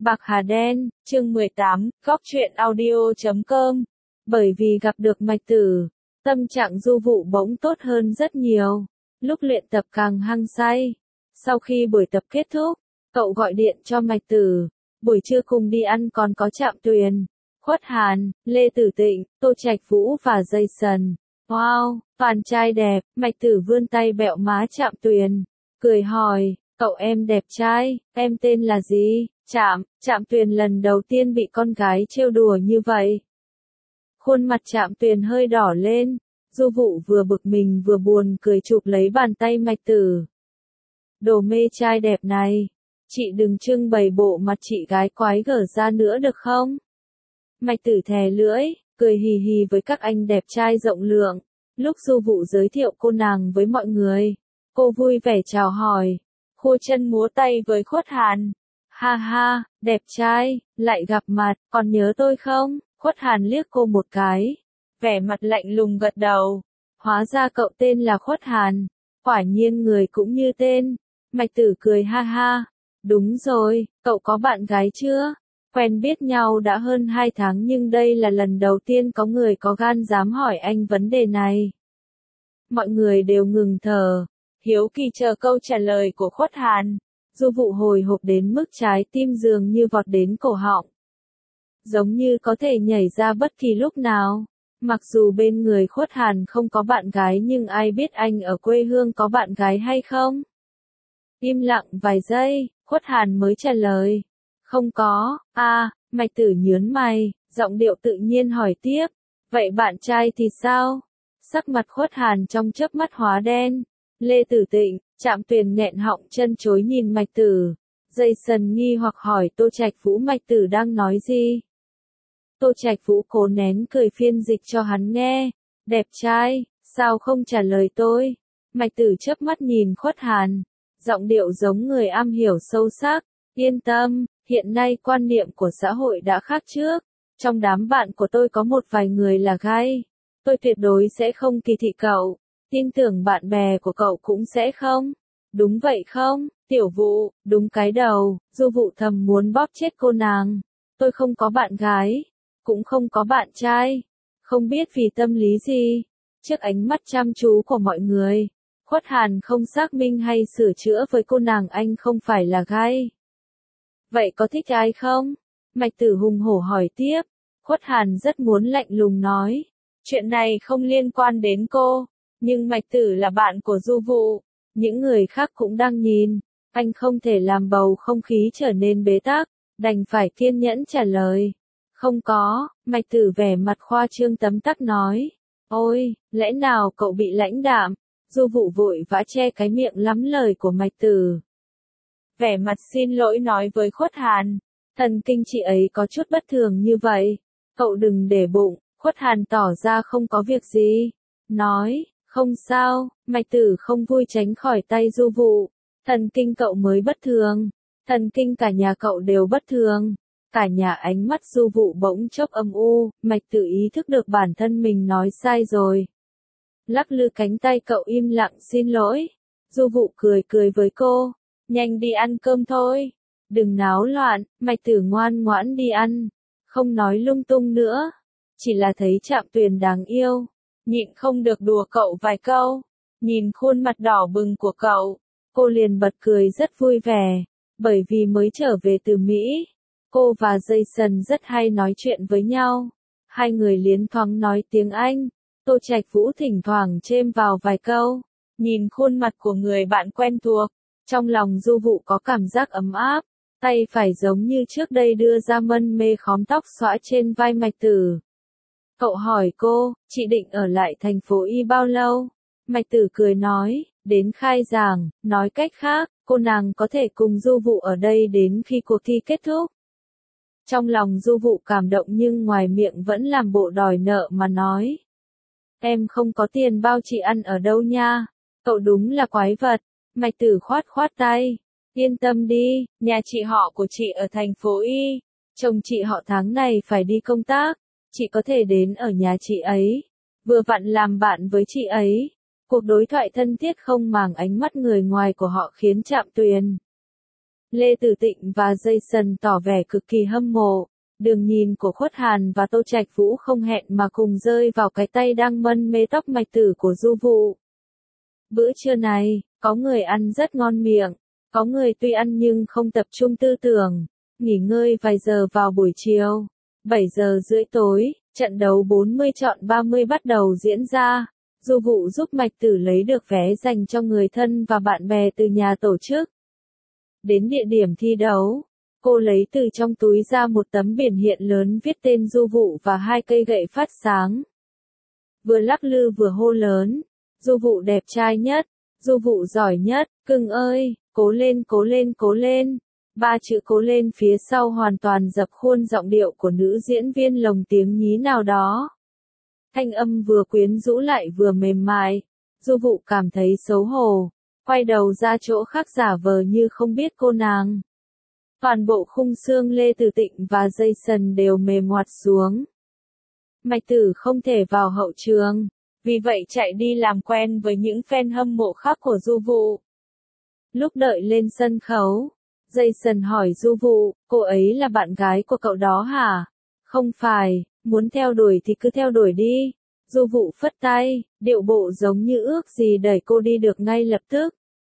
Bạc Hà Đen, chương 18, góc truyện audio.com. Bởi vì gặp được Mạch Tử, tâm trạng Du Vụ bỗng tốt hơn rất nhiều. Lúc luyện tập càng hăng say. Sau khi buổi tập kết thúc, cậu gọi điện cho Mạch Tử. Buổi trưa cùng đi ăn còn có Trạm Tuyền, Khuất Hàn, Lê Tử Tịnh, Tô Trạch Vũ và Jason. Wow, toàn trai đẹp. Mạch Tử vươn tay bẹo má Trạm Tuyền, cười hỏi, cậu em đẹp trai, em tên là gì? Trạm Tuyền lần đầu tiên bị con gái trêu đùa như vậy. Khuôn mặt Trạm Tuyền hơi đỏ lên, Du Vụ vừa bực mình vừa buồn cười chụp lấy bàn tay Mạch Tử. Đồ mê trai đẹp này, chị đừng trưng bày bộ mặt chị gái quái gở ra nữa được không? Mạch Tử thè lưỡi, cười hì hì với các anh đẹp trai rộng lượng. Lúc Du Vụ giới thiệu cô nàng với mọi người, cô vui vẻ chào hỏi, khua chân múa tay với Khuất Hàn. Ha ha, đẹp trai, lại gặp mặt, còn nhớ tôi không? Khuất Hàn liếc cô một cái, vẻ mặt lạnh lùng gật đầu. Hóa ra cậu tên là Khuất Hàn, quả nhiên người cũng như tên. Mạch Tử cười ha ha, đúng rồi, cậu có bạn gái chưa? Quen biết nhau đã hơn 2 tháng nhưng đây là lần đầu tiên có người có gan dám hỏi anh vấn đề này. Mọi người đều ngừng thở, hiếu kỳ chờ câu trả lời của Khuất Hàn. Du Vụ hồi hộp đến mức trái tim dường như vọt đến cổ họng. Giống như có thể nhảy ra bất kỳ lúc nào. Mặc dù bên người Khuất Hàn không có bạn gái nhưng ai biết anh ở quê hương có bạn gái hay không? Im lặng vài giây, Khuất Hàn mới trả lời. Không có. Mạch Tử nhướng mày, giọng điệu tự nhiên hỏi tiếp. Vậy bạn trai thì sao? Sắc mặt Khuất Hàn trong chớp mắt hóa đen. Lê Tử Tịnh, Trạm Tuyền nghẹn họng chân chối nhìn Mạch Tử. Jason nghi hoặc hỏi Tô Trạch Vũ Mạch Tử đang nói gì? Tô Trạch Vũ cố nén cười phiên dịch cho hắn nghe. Đẹp trai, sao không trả lời tôi? Mạch Tử chớp mắt nhìn Khuất Hàn, giọng điệu giống người am hiểu sâu sắc. Yên tâm, hiện nay quan niệm của xã hội đã khác trước. Trong đám bạn của tôi có một vài người là gay. Tôi tuyệt đối sẽ không kỳ thị cậu. Tin tưởng bạn bè của cậu cũng sẽ không. Đúng vậy không, Tiểu Vụ, đúng cái đầu. Du Vụ thầm muốn bóp chết cô nàng. Tôi không có bạn gái, cũng không có bạn trai. Không biết vì tâm lý gì. Trước ánh mắt chăm chú của mọi người, Khuất Hàn không xác minh hay sửa chữa với cô nàng anh không phải là gay. Vậy có thích ai không? Mạch Tử hùng hổ hỏi tiếp. Khuất Hàn rất muốn lạnh lùng nói. Chuyện này không liên quan đến cô. Nhưng Mạch Tử là bạn của Du Vụ. Những người khác cũng đang nhìn. Anh không thể làm bầu không khí trở nên bế tắc. Đành phải kiên nhẫn trả lời. Không có. Mạch Tử vẻ mặt khoa trương tấm tắc nói. Ôi, lẽ nào cậu bị lãnh đạm? Du Vụ vội vã che cái miệng lắm lời của Mạch Tử. Vẻ mặt xin lỗi nói với Khuất Hàn. Thần kinh chị ấy có chút bất thường như vậy. Cậu đừng để bụng. Khuất Hàn tỏ ra không có việc gì. Nói, không sao. Mạch Tử không vui tránh khỏi tay Du Vụ. Thần kinh cậu mới bất thường. Thần kinh cả nhà cậu đều bất thường. Cả nhà ánh mắt Du Vụ bỗng chốc âm u. Mạch Tử ý thức được bản thân mình nói sai rồi. Lắc lư cánh tay cậu im lặng xin lỗi. Du Vụ cười cười với cô. Nhanh đi ăn cơm thôi. Đừng náo loạn. Mạch Tử ngoan ngoãn đi ăn. Không nói lung tung nữa. Chỉ là thấy Trạm Tuyền đáng yêu. Nhịn không được đùa cậu vài câu. Nhìn khuôn mặt đỏ bừng của cậu, cô liền bật cười rất vui vẻ. Bởi vì mới trở về từ Mỹ, cô và Jason rất hay nói chuyện với nhau. Hai người liến thoáng nói tiếng Anh. Tô Trạch Vũ thỉnh thoảng chêm vào vài câu. Nhìn khuôn mặt của người bạn quen thuộc, trong lòng Du Vụ có cảm giác ấm áp. Tay phải giống như trước đây đưa ra mân mê khóm tóc xõa trên vai Mạch Tử. Cậu hỏi cô, chị định ở lại thành phố Y bao lâu? Mạch Tử cười nói, đến khai giảng. Nói cách khác, cô nàng có thể cùng Du Vụ ở đây đến khi cuộc thi kết thúc. Trong lòng Du Vụ cảm động nhưng ngoài miệng vẫn làm bộ đòi nợ mà nói. Em không có tiền bao chị ăn ở đâu nha. Cậu đúng là quái vật. Mạch Tử khoát khoát tay. Yên tâm đi, nhà chị họ của chị ở thành phố Y. Chồng chị họ tháng này phải đi công tác. Chị có thể đến ở nhà chị ấy. Vừa vặn làm bạn với chị ấy. Cuộc đối thoại thân thiết không màng ánh mắt người ngoài của họ khiến Trạm Tuyền Lê Tử Tịnh và Jason tỏ vẻ cực kỳ hâm mộ. Đường nhìn của Khuất Hàn và Tô Trạch Vũ không hẹn mà cùng rơi vào cái tay đang mân mê tóc mạch tử của Du Vụ. Bữa trưa này, có người ăn rất ngon miệng, có người tuy ăn nhưng không tập trung tư tưởng, nghỉ ngơi vài giờ vào buổi chiều. 7 giờ rưỡi tối, trận đấu 40-30 bắt đầu diễn ra. Du Vụ giúp Mạch Tử lấy được vé dành cho người thân và bạn bè từ nhà tổ chức. Đến địa điểm thi đấu, cô lấy từ trong túi ra một tấm biển hiện lớn viết tên Du Vụ và 2 cây gậy phát sáng. Vừa lắc lư vừa hô lớn, Du Vụ đẹp trai nhất, Du Vụ giỏi nhất, cưng ơi, cố lên cố lên cố lên. 3 chữ cố lên phía sau hoàn toàn dập khuôn giọng điệu của nữ diễn viên lồng tiếng nhí nào đó. Thanh âm vừa quyến rũ lại vừa mềm mại. Du Vụ cảm thấy xấu hổ, quay đầu ra chỗ khác giả vờ như không biết cô nàng. Toàn bộ khung xương Lê Tử Tịnh và Jason đều mềm ngoặt xuống. Mạch Tử không thể vào hậu trường, vì vậy chạy đi làm quen với những fan hâm mộ khác của Du Vụ. Lúc đợi lên sân khấu, Jason hỏi Du Vụ, cô ấy là bạn gái của cậu đó hả? Không phải, muốn theo đuổi thì cứ theo đuổi đi. Du Vụ phất tay, điệu bộ giống như ước gì đẩy cô đi được ngay lập tức.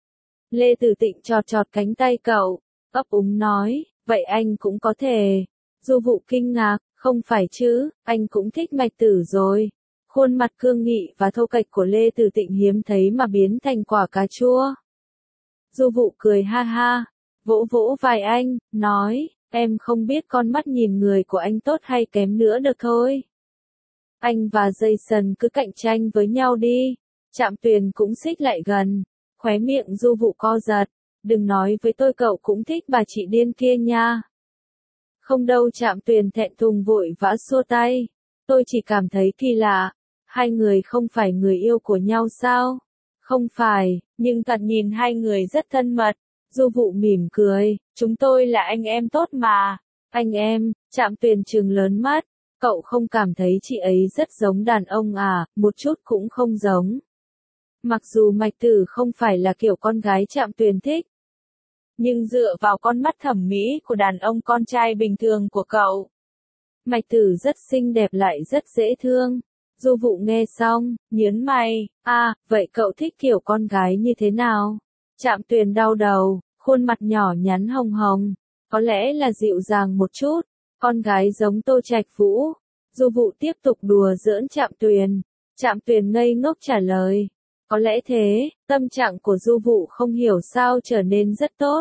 Lê Tử Tịnh chọt chọt cánh tay cậu, ấp úng nói, vậy anh cũng có thể. Du Vụ kinh ngạc, không phải chứ, anh cũng thích Mạch Tử rồi. Khuôn mặt cương nghị và thô kệch của Lê Tử Tịnh hiếm thấy mà biến thành quả cà chua. Du Vụ cười ha ha, vỗ vỗ vai anh, nói, em không biết con mắt nhìn người của anh tốt hay kém nữa được thôi. Anh và Jason cứ cạnh tranh với nhau đi. Trạm Tuyền cũng xích lại gần, khóe miệng Du Vụ co giật, đừng nói với tôi cậu cũng thích bà chị điên kia nha. Không đâu, Trạm Tuyền thẹn thùng vội vã xua tay, tôi chỉ cảm thấy kỳ lạ, hai người không phải người yêu của nhau sao? Không phải, nhưng thật nhìn hai người rất thân mật. Du Vụ mỉm cười, chúng tôi là anh em tốt mà. Anh em, Trạm Tuyền trừng lớn mắt, cậu không cảm thấy chị ấy rất giống đàn ông à, một chút cũng không giống. Mặc dù Mạch Tử không phải là kiểu con gái Trạm Tuyền thích, nhưng dựa vào con mắt thẩm mỹ của đàn ông con trai bình thường của cậu, Mạch Tử rất xinh đẹp lại rất dễ thương. Du Vụ nghe xong, nhớn mày, vậy cậu thích kiểu con gái như thế nào? Trạm Tuyền đau đầu, khuôn mặt nhỏ nhắn hồng hồng, có lẽ là dịu dàng một chút, con gái giống Tô Trạch Vũ. Du Vụ tiếp tục đùa giỡn Trạm Tuyền. Trạm Tuyền ngây ngốc trả lời, có lẽ thế. Tâm trạng của Du Vụ không hiểu sao trở nên rất tốt.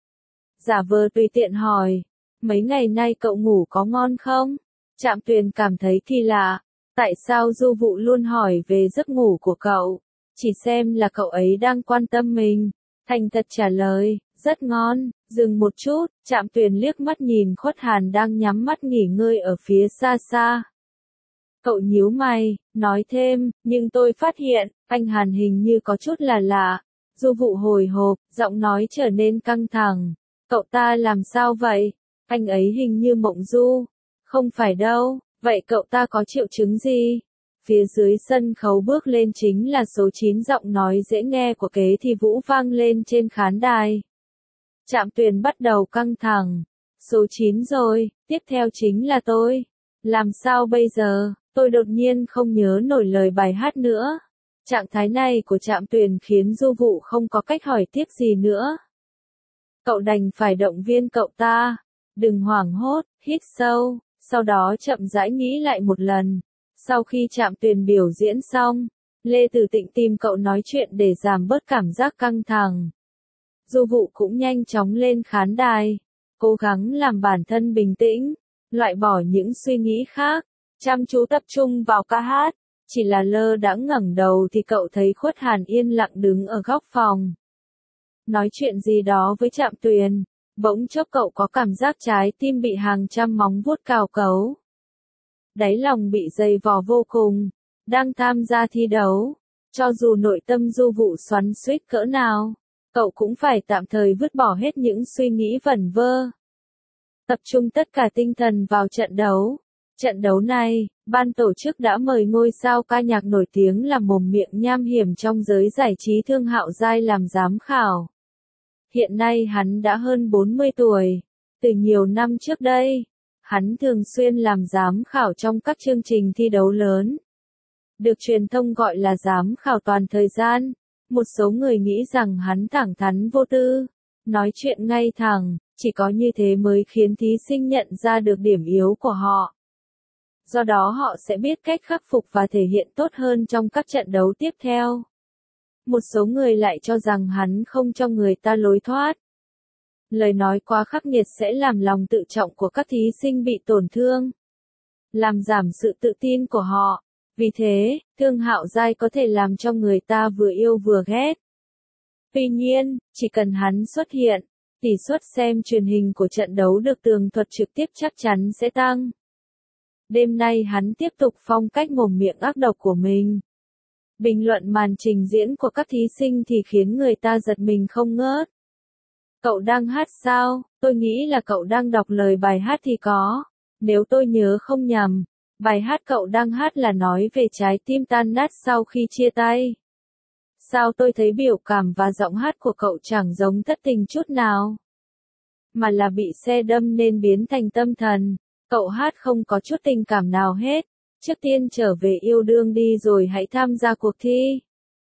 Giả vờ tùy tiện hỏi, mấy ngày nay cậu ngủ có ngon không? Trạm Tuyền cảm thấy kỳ lạ, tại sao Du Vụ luôn hỏi về giấc ngủ của cậu, chỉ xem là cậu ấy đang quan tâm mình. Thành thật trả lời, rất ngon. Dừng một chút, Trạm Tuyền liếc mắt nhìn Khuất Hàn đang nhắm mắt nghỉ ngơi ở phía xa xa. Cậu nhíu mày, nói thêm, nhưng tôi phát hiện, anh Hàn hình như có chút là lạ. Du Vụ hồi hộp, giọng nói trở nên căng thẳng. Cậu ta làm sao vậy? Anh ấy hình như mộng du. Không phải đâu, vậy cậu ta có triệu chứng gì? Phía dưới sân khấu bước lên chính là số 9, giọng nói dễ nghe của Kế Thi Vũ vang lên trên khán đài. Trạm Tuyền bắt đầu căng thẳng. Số 9 rồi, tiếp theo chính là tôi. Làm sao bây giờ? Tôi đột nhiên không nhớ nổi lời bài hát nữa. Trạng thái này của Trạm Tuyền khiến Du Vụ không có cách hỏi tiếp gì nữa. Cậu đành phải động viên cậu ta. Đừng hoảng hốt, hít sâu, sau đó chậm rãi nghĩ lại một lần. Sau khi Trạm Tuyền biểu diễn xong, Lê Tử Tịnh tìm cậu nói chuyện để giảm bớt cảm giác căng thẳng. Du Vụ cũng nhanh chóng lên khán đài, cố gắng làm bản thân bình tĩnh, loại bỏ những suy nghĩ khác, chăm chú tập trung vào ca hát. Chỉ là lơ đãng ngẩng đầu thì cậu thấy Khuất Hàn yên lặng đứng ở góc phòng. Nói chuyện gì đó với Trạm Tuyền, bỗng chốc cậu có cảm giác trái tim bị hàng trăm móng vuốt cào cấu. Đáy lòng bị dày vò vô cùng, đang tham gia thi đấu, cho dù nội tâm Du Vụ xoắn xuýt cỡ nào, cậu cũng phải tạm thời vứt bỏ hết những suy nghĩ vẩn vơ. Tập trung tất cả tinh thần vào trận đấu. Trận đấu này, ban tổ chức đã mời ngôi sao ca nhạc nổi tiếng là mồm miệng nham hiểm trong giới giải trí Thương Hạo Giai làm giám khảo. Hiện nay hắn đã hơn 40 tuổi. Từ nhiều năm trước đây, hắn thường xuyên làm giám khảo trong các chương trình thi đấu lớn. Được truyền thông gọi là giám khảo toàn thời gian. Một số người nghĩ rằng hắn thẳng thắn vô tư, nói chuyện ngay thẳng, chỉ có như thế mới khiến thí sinh nhận ra được điểm yếu của họ. Do đó họ sẽ biết cách khắc phục và thể hiện tốt hơn trong các trận đấu tiếp theo. Một số người lại cho rằng hắn không cho người ta lối thoát. Lời nói quá khắc nghiệt sẽ làm lòng tự trọng của các thí sinh bị tổn thương, làm giảm sự tự tin của họ. Vì thế, Thương Hạo Giai có thể làm cho người ta vừa yêu vừa ghét. Tuy nhiên, chỉ cần hắn xuất hiện, tỷ suất xem truyền hình của trận đấu được tường thuật trực tiếp chắc chắn sẽ tăng. Đêm nay hắn tiếp tục phong cách mồm miệng ác độc của mình. Bình luận màn trình diễn của các thí sinh thì khiến người ta giật mình không ngớt. Cậu đang hát sao? Tôi nghĩ là cậu đang đọc lời bài hát thì có. Nếu tôi nhớ không nhầm, bài hát cậu đang hát là nói về trái tim tan nát sau khi chia tay. Sao tôi thấy biểu cảm và giọng hát của cậu chẳng giống thất tình chút nào, mà là bị xe đâm nên biến thành tâm thần. Cậu hát không có chút tình cảm nào hết. Trước tiên trở về yêu đương đi rồi hãy tham gia cuộc thi.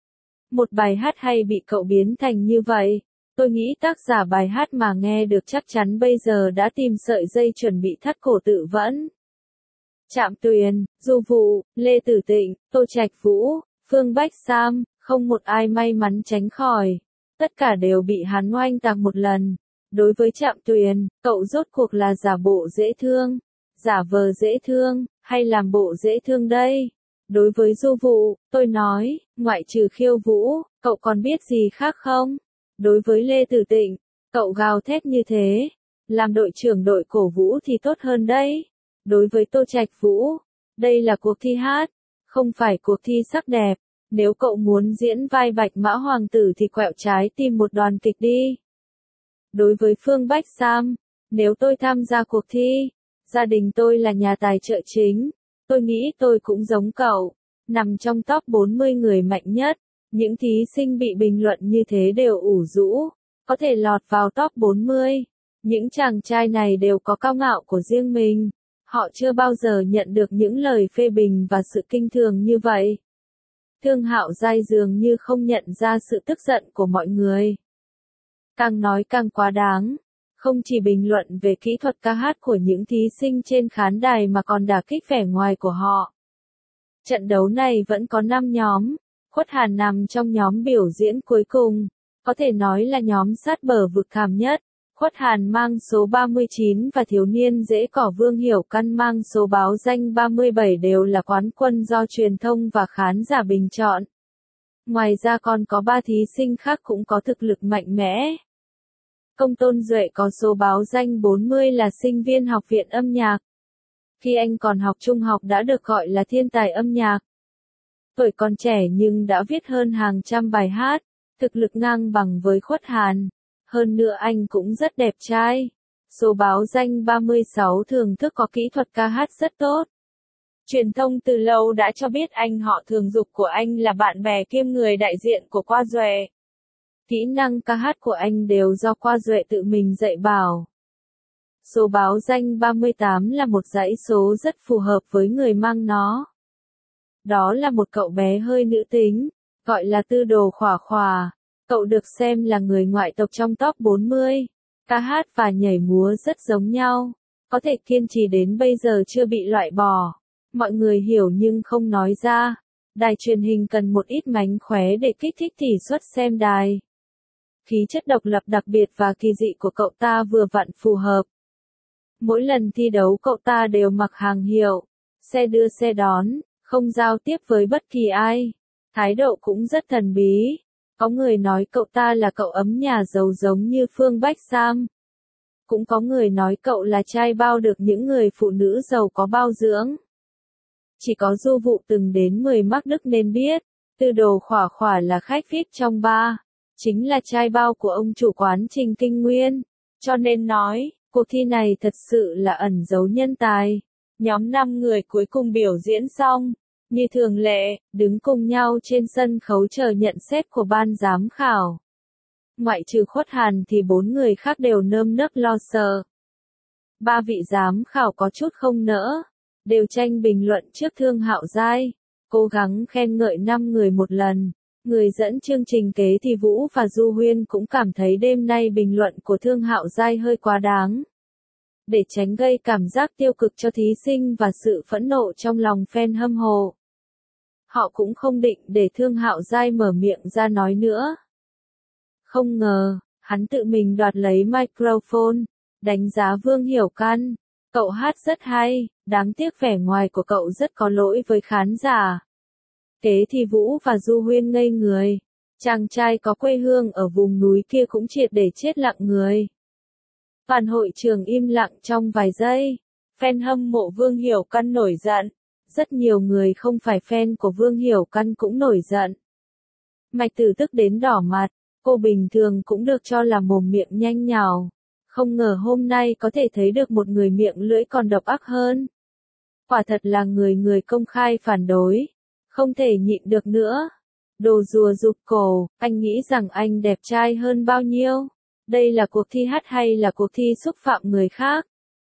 Một bài hát hay bị cậu biến thành như vậy. Tôi nghĩ tác giả bài hát mà nghe được chắc chắn bây giờ đã tìm sợi dây chuẩn bị thắt cổ tự vẫn. Trạm Tuyền, Du Vụ, Lê Tử Tịnh, Tô Trạch Vũ, Phương Bách Sam, không một ai may mắn tránh khỏi. Tất cả đều bị hắn oanh tạc một lần. Đối với Trạm Tuyền, cậu rốt cuộc là giả bộ dễ thương, giả vờ dễ thương, hay làm bộ dễ thương đây? Đối với Du Vụ, tôi nói, ngoại trừ khiêu vũ, cậu còn biết gì khác không? Đối với Lê Tử Tịnh, cậu gào thét như thế, làm đội trưởng đội cổ vũ thì tốt hơn đấy. Đối với Tô Trạch Vũ, đây là cuộc thi hát, không phải cuộc thi sắc đẹp. Nếu cậu muốn diễn vai Bạch Mã Hoàng tử thì quẹo trái tìm một đoàn kịch đi. Đối với Phương Bách Sam, nếu tôi tham gia cuộc thi, gia đình tôi là nhà tài trợ chính, tôi nghĩ tôi cũng giống cậu, nằm trong top 40 người mạnh nhất. Những thí sinh bị bình luận như thế đều ủ rũ, có thể lọt vào top 40. Những chàng trai này đều có cao ngạo của riêng mình. Họ chưa bao giờ nhận được những lời phê bình và sự kinh thường như vậy. Thương Hạo Giai dường như không nhận ra sự tức giận của mọi người. Càng nói càng quá đáng. Không chỉ bình luận về kỹ thuật ca hát của những thí sinh trên khán đài mà còn đả kích vẻ ngoài của họ. Trận đấu này vẫn có 5 nhóm. Khuất Hàn nằm trong nhóm biểu diễn cuối cùng, có thể nói là nhóm sát bờ vực thảm nhất. Khuất Hàn mang số 39 và thiếu niên dễ cỏ Vương Hiểu Căn mang số báo danh 37 đều là quán quân do truyền thông và khán giả bình chọn. Ngoài ra còn có 3 thí sinh khác cũng có thực lực mạnh mẽ. Công Tôn Duệ có số báo danh 40 là sinh viên học viện âm nhạc. Khi anh còn học trung học đã được gọi là thiên tài âm nhạc. Tuổi còn trẻ nhưng đã viết hơn hàng trăm bài hát, thực lực ngang bằng với Khuất Hàn. Hơn nữa anh cũng rất đẹp trai. Số báo danh 36 thưởng thức có kỹ thuật ca hát rất tốt. Truyền thông từ lâu đã cho biết anh họ thường dục của anh là bạn bè kiêm người đại diện của Qua Duệ. Kỹ năng ca hát của anh đều do Qua Duệ tự mình dạy bảo. Số báo danh 38 là một dãy số rất phù hợp với người mang nó. Đó là một cậu bé hơi nữ tính, gọi là Tư Đồ Khỏa Khỏa. Cậu được xem là người ngoại tộc trong top 40. Ca hát và nhảy múa rất giống nhau. Có thể kiên trì đến bây giờ chưa bị loại bỏ. Mọi người hiểu nhưng không nói ra. Đài truyền hình cần một ít mánh khóe để kích thích tỷ suất xem đài. Khí chất độc lập đặc biệt và kỳ dị của cậu ta vừa vặn phù hợp. Mỗi lần thi đấu cậu ta đều mặc hàng hiệu, xe đưa xe đón, không giao tiếp với bất kỳ ai. Thái độ cũng rất thần bí. Có người nói cậu ta là cậu ấm nhà giàu giống như Phương Bách Sam. Cũng có người nói cậu là trai bao được những người phụ nữ giàu có bao dưỡng. Chỉ có Du Vụ từng đến 10 mắc Đức nên biết, Tư Đồ Khỏa Khỏa là khách VIP trong bar, chính là trai bao của ông chủ quán Trình Kinh Nguyên. Cho nên nói, cuộc thi này thật sự là ẩn giấu nhân tài. Nhóm 5 người cuối cùng biểu diễn xong, như thường lệ, đứng cùng nhau trên sân khấu chờ nhận xét của ban giám khảo. Ngoại trừ Khuất Hàn thì 4 người khác đều nơm nớp lo sợ. 3 vị giám khảo có chút không nỡ, đều tranh bình luận trước Thương Hạo Giai, cố gắng khen ngợi 5 người một lần. Người dẫn chương trình Kế Thi Vũ và Du Huyên cũng cảm thấy đêm nay bình luận của Thương Hạo Giai hơi quá đáng. Để tránh gây cảm giác tiêu cực cho thí sinh và sự phẫn nộ trong lòng fan hâm mộ, họ cũng không định để Thương Hạo Giai mở miệng ra nói nữa. Không ngờ, hắn tự mình đoạt lấy microphone, đánh giá Vương Hiểu Căn. Cậu hát rất hay, đáng tiếc vẻ ngoài của cậu rất có lỗi với khán giả. Kế Thi Vũ và Du Huyên ngây người. Chàng trai có quê hương ở vùng núi kia cũng triệt để chết lặng người. Toàn hội trường im lặng trong vài giây. Fan hâm mộ Vương Hiểu Căn nổi giận. Rất nhiều người không phải fan của Vương Hiểu Căn cũng nổi giận. Mạch Tử tức đến đỏ mặt. Cô bình thường cũng được cho là mồm miệng nhanh nhào. Không ngờ hôm nay có thể thấy được một người miệng lưỡi còn độc ác hơn. Quả thật là người công khai phản đối. Không thể nhịn được nữa. Đồ rùa rụt cổ, anh nghĩ rằng anh đẹp trai hơn bao nhiêu? Đây là cuộc thi hát hay là cuộc thi xúc phạm người khác?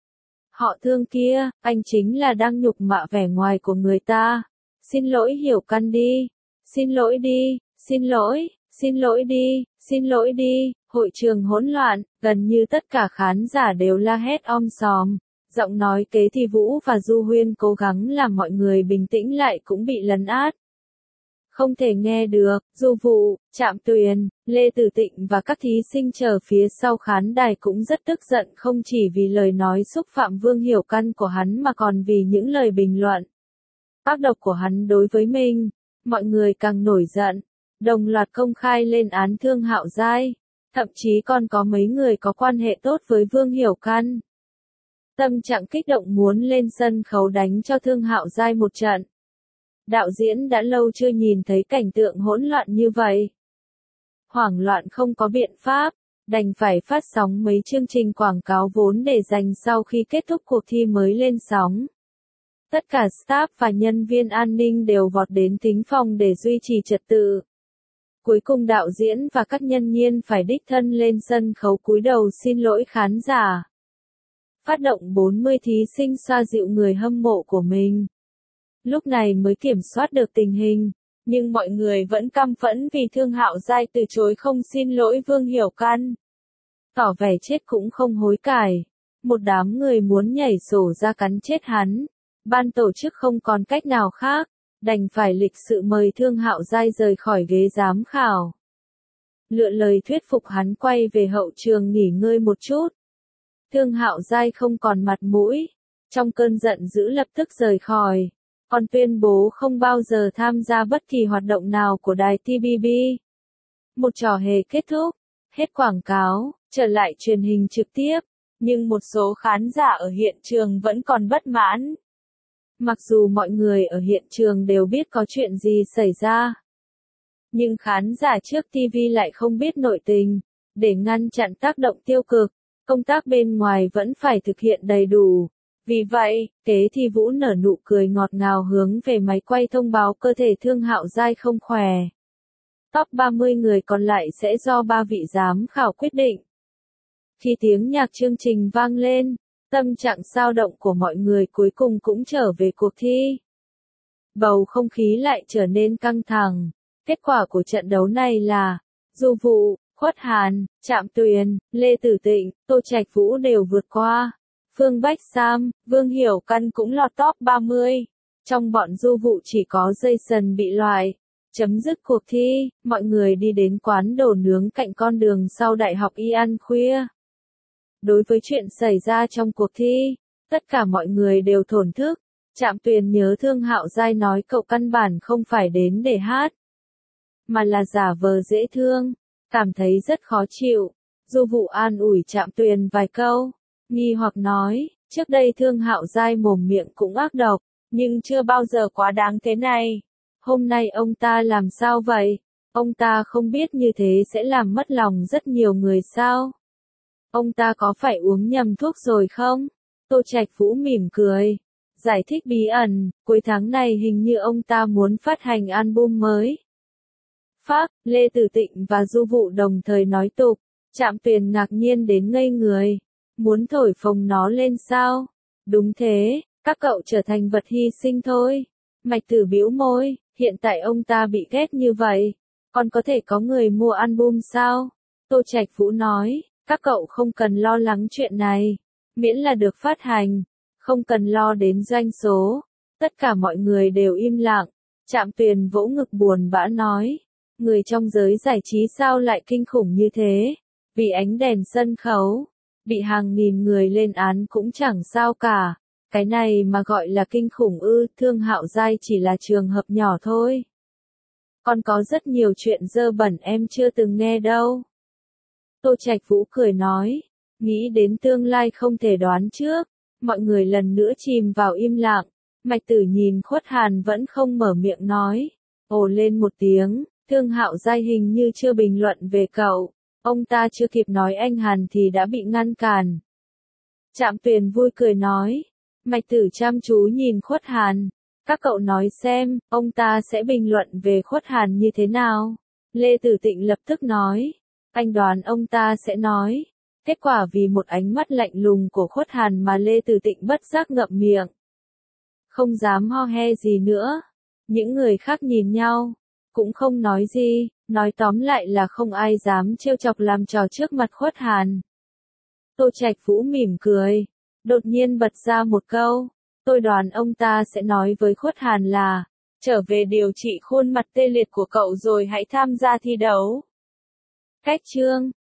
Họ Thương kia, anh chính là đang nhục mạ vẻ ngoài của người ta. Xin lỗi Hiểu Căn đi. Xin lỗi đi, xin lỗi, xin lỗi đi, xin lỗi đi. Hội trường hỗn loạn, gần như tất cả khán giả đều la hét om sòm. Giọng nói Kế Thi Vũ và Du Huyên cố gắng làm mọi người bình tĩnh lại cũng bị lấn át. Không thể nghe được, Du Vụ, Trạm Tuyền, Lê Tử Tịnh và các thí sinh chờ phía sau khán đài cũng rất tức giận không chỉ vì lời nói xúc phạm Vương Hiểu Căn của hắn mà còn vì những lời bình luận ác độc của hắn đối với mình. Mọi người càng nổi giận, đồng loạt công khai lên án Thương Hạo Giai. Thậm chí còn có mấy người có quan hệ tốt với Vương Hiểu Căn. Tâm trạng kích động muốn lên sân khấu đánh cho Thương Hạo Giai một trận. Đạo diễn đã lâu chưa nhìn thấy cảnh tượng hỗn loạn như vậy. Hoảng loạn không có biện pháp, đành phải phát sóng mấy chương trình quảng cáo vốn để dành sau khi kết thúc cuộc thi mới lên sóng. Tất cả staff và nhân viên an ninh đều vọt đến thính phòng để duy trì trật tự. Cuối cùng đạo diễn và các nhân viên phải đích thân lên sân khấu cúi đầu xin lỗi khán giả. Phát động 40 thí sinh xoa dịu người hâm mộ của mình. Lúc này mới kiểm soát được tình hình, nhưng mọi người vẫn căm phẫn vì Thương Hạo Giai từ chối không xin lỗi Vương Hiểu Căn. Tỏ vẻ chết cũng không hối cải. Một đám người muốn nhảy sổ ra cắn chết hắn. Ban tổ chức không còn cách nào khác, đành phải lịch sự mời Thương Hạo Giai rời khỏi ghế giám khảo. Lựa lời thuyết phục hắn quay về hậu trường nghỉ ngơi một chút. Thương Hạo Giai không còn mặt mũi, trong cơn giận dữ lập tức rời khỏi, còn tuyên bố không bao giờ tham gia bất kỳ hoạt động nào của đài TVB. Một trò hề kết thúc, hết quảng cáo, trở lại truyền hình trực tiếp, nhưng một số khán giả ở hiện trường vẫn còn bất mãn. Mặc dù mọi người ở hiện trường đều biết có chuyện gì xảy ra, nhưng khán giả trước TV lại không biết nội tình. Để ngăn chặn tác động tiêu cực, công tác bên ngoài vẫn phải thực hiện đầy đủ. Vì vậy, Kế Thi Vũ nở nụ cười ngọt ngào hướng về máy quay thông báo cơ thể Thương Hạo Giai không khỏe. Top 30 người còn lại sẽ do 3 vị giám khảo quyết định. Khi tiếng nhạc chương trình vang lên, tâm trạng dao động của mọi người cuối cùng cũng trở về cuộc thi. Bầu không khí lại trở nên căng thẳng. Kết quả của trận đấu này là Du Vụ, Khuất Hàn, Trạm Tuyền, Lê Tử Tịnh, Tô Trạch Vũ đều vượt qua. Phương Bách Sam, Vương Hiểu Căn cũng lọt top 30. Trong bọn Du Vụ chỉ có Jason bị loại. Chấm dứt cuộc thi, mọi người đi đến quán đồ nướng cạnh con đường sau đại học y ăn khuya. Đối với chuyện xảy ra trong cuộc thi, tất cả mọi người đều thổn thức. Trạm Tuyền nhớ Thương Hạo Giai nói cậu căn bản không phải đến để hát, mà là giả vờ dễ thương, cảm thấy rất khó chịu. Du Vụ an ủi Trạm Tuyền vài câu, nghi hoặc nói, trước đây Thương Hạo Giai mồm miệng cũng ác độc, nhưng chưa bao giờ quá đáng thế này. Hôm nay ông ta làm sao vậy? Ông ta không biết như thế sẽ làm mất lòng rất nhiều người sao? Ông ta có phải uống nhầm thuốc rồi không? Tô Trạch Vũ mỉm cười, giải thích bí ẩn, cuối tháng này hình như ông ta muốn phát hành album mới. phác, Lê Tử Tịnh và Du Vụ đồng thời nói tục. Trạm Tuyền ngạc nhiên đến ngây người. Muốn thổi phồng nó lên sao? Đúng thế, các cậu trở thành vật hy sinh thôi. Mạch Tử bĩu môi, hiện tại ông ta bị ghét như vậy. Còn có thể có người mua album sao? Tô Trạch Vũ nói, các cậu không cần lo lắng chuyện này. Miễn là được phát hành. Không cần lo đến doanh số. Tất cả mọi người đều im lặng. Trạm Tuyền vỗ ngực buồn bã nói. Người trong giới giải trí sao lại kinh khủng như thế? Vì ánh đèn sân khấu, bị hàng nghìn người lên án cũng chẳng sao cả. Cái này mà gọi là kinh khủng ư? Thương Hạo Giai chỉ là trường hợp nhỏ thôi. Còn có rất nhiều chuyện dơ bẩn em chưa từng nghe đâu. Tô Trạch Vũ cười nói, nghĩ đến tương lai không thể đoán trước. Mọi người lần nữa chìm vào im lặng. Mạch Tử nhìn Khuất Hàn vẫn không mở miệng nói. Ồ lên một tiếng, Thương Hạo Giai hình như chưa bình luận về cậu. Ông ta chưa kịp nói anh Hàn thì đã bị ngăn cản. Trạm Tuyền vui cười nói. Mạch Tử chăm chú nhìn Khuất Hàn. Các cậu nói xem, ông ta sẽ bình luận về Khuất Hàn như thế nào? Lê Tử Tịnh lập tức nói. Anh đoán ông ta sẽ nói. Kết quả vì một ánh mắt lạnh lùng của Khuất Hàn mà Lê Tử Tịnh bất giác ngậm miệng. Không dám ho he gì nữa. Những người khác nhìn nhau. Cũng không nói gì, nói tóm lại là không ai dám trêu chọc làm trò trước mặt Khuất Hàn. Tô Trạch Vũ mỉm cười, đột nhiên bật ra một câu, tôi đoán ông ta sẽ nói với Khuất Hàn là, trở về điều trị khuôn mặt tê liệt của cậu rồi hãy tham gia thi đấu. Cách chương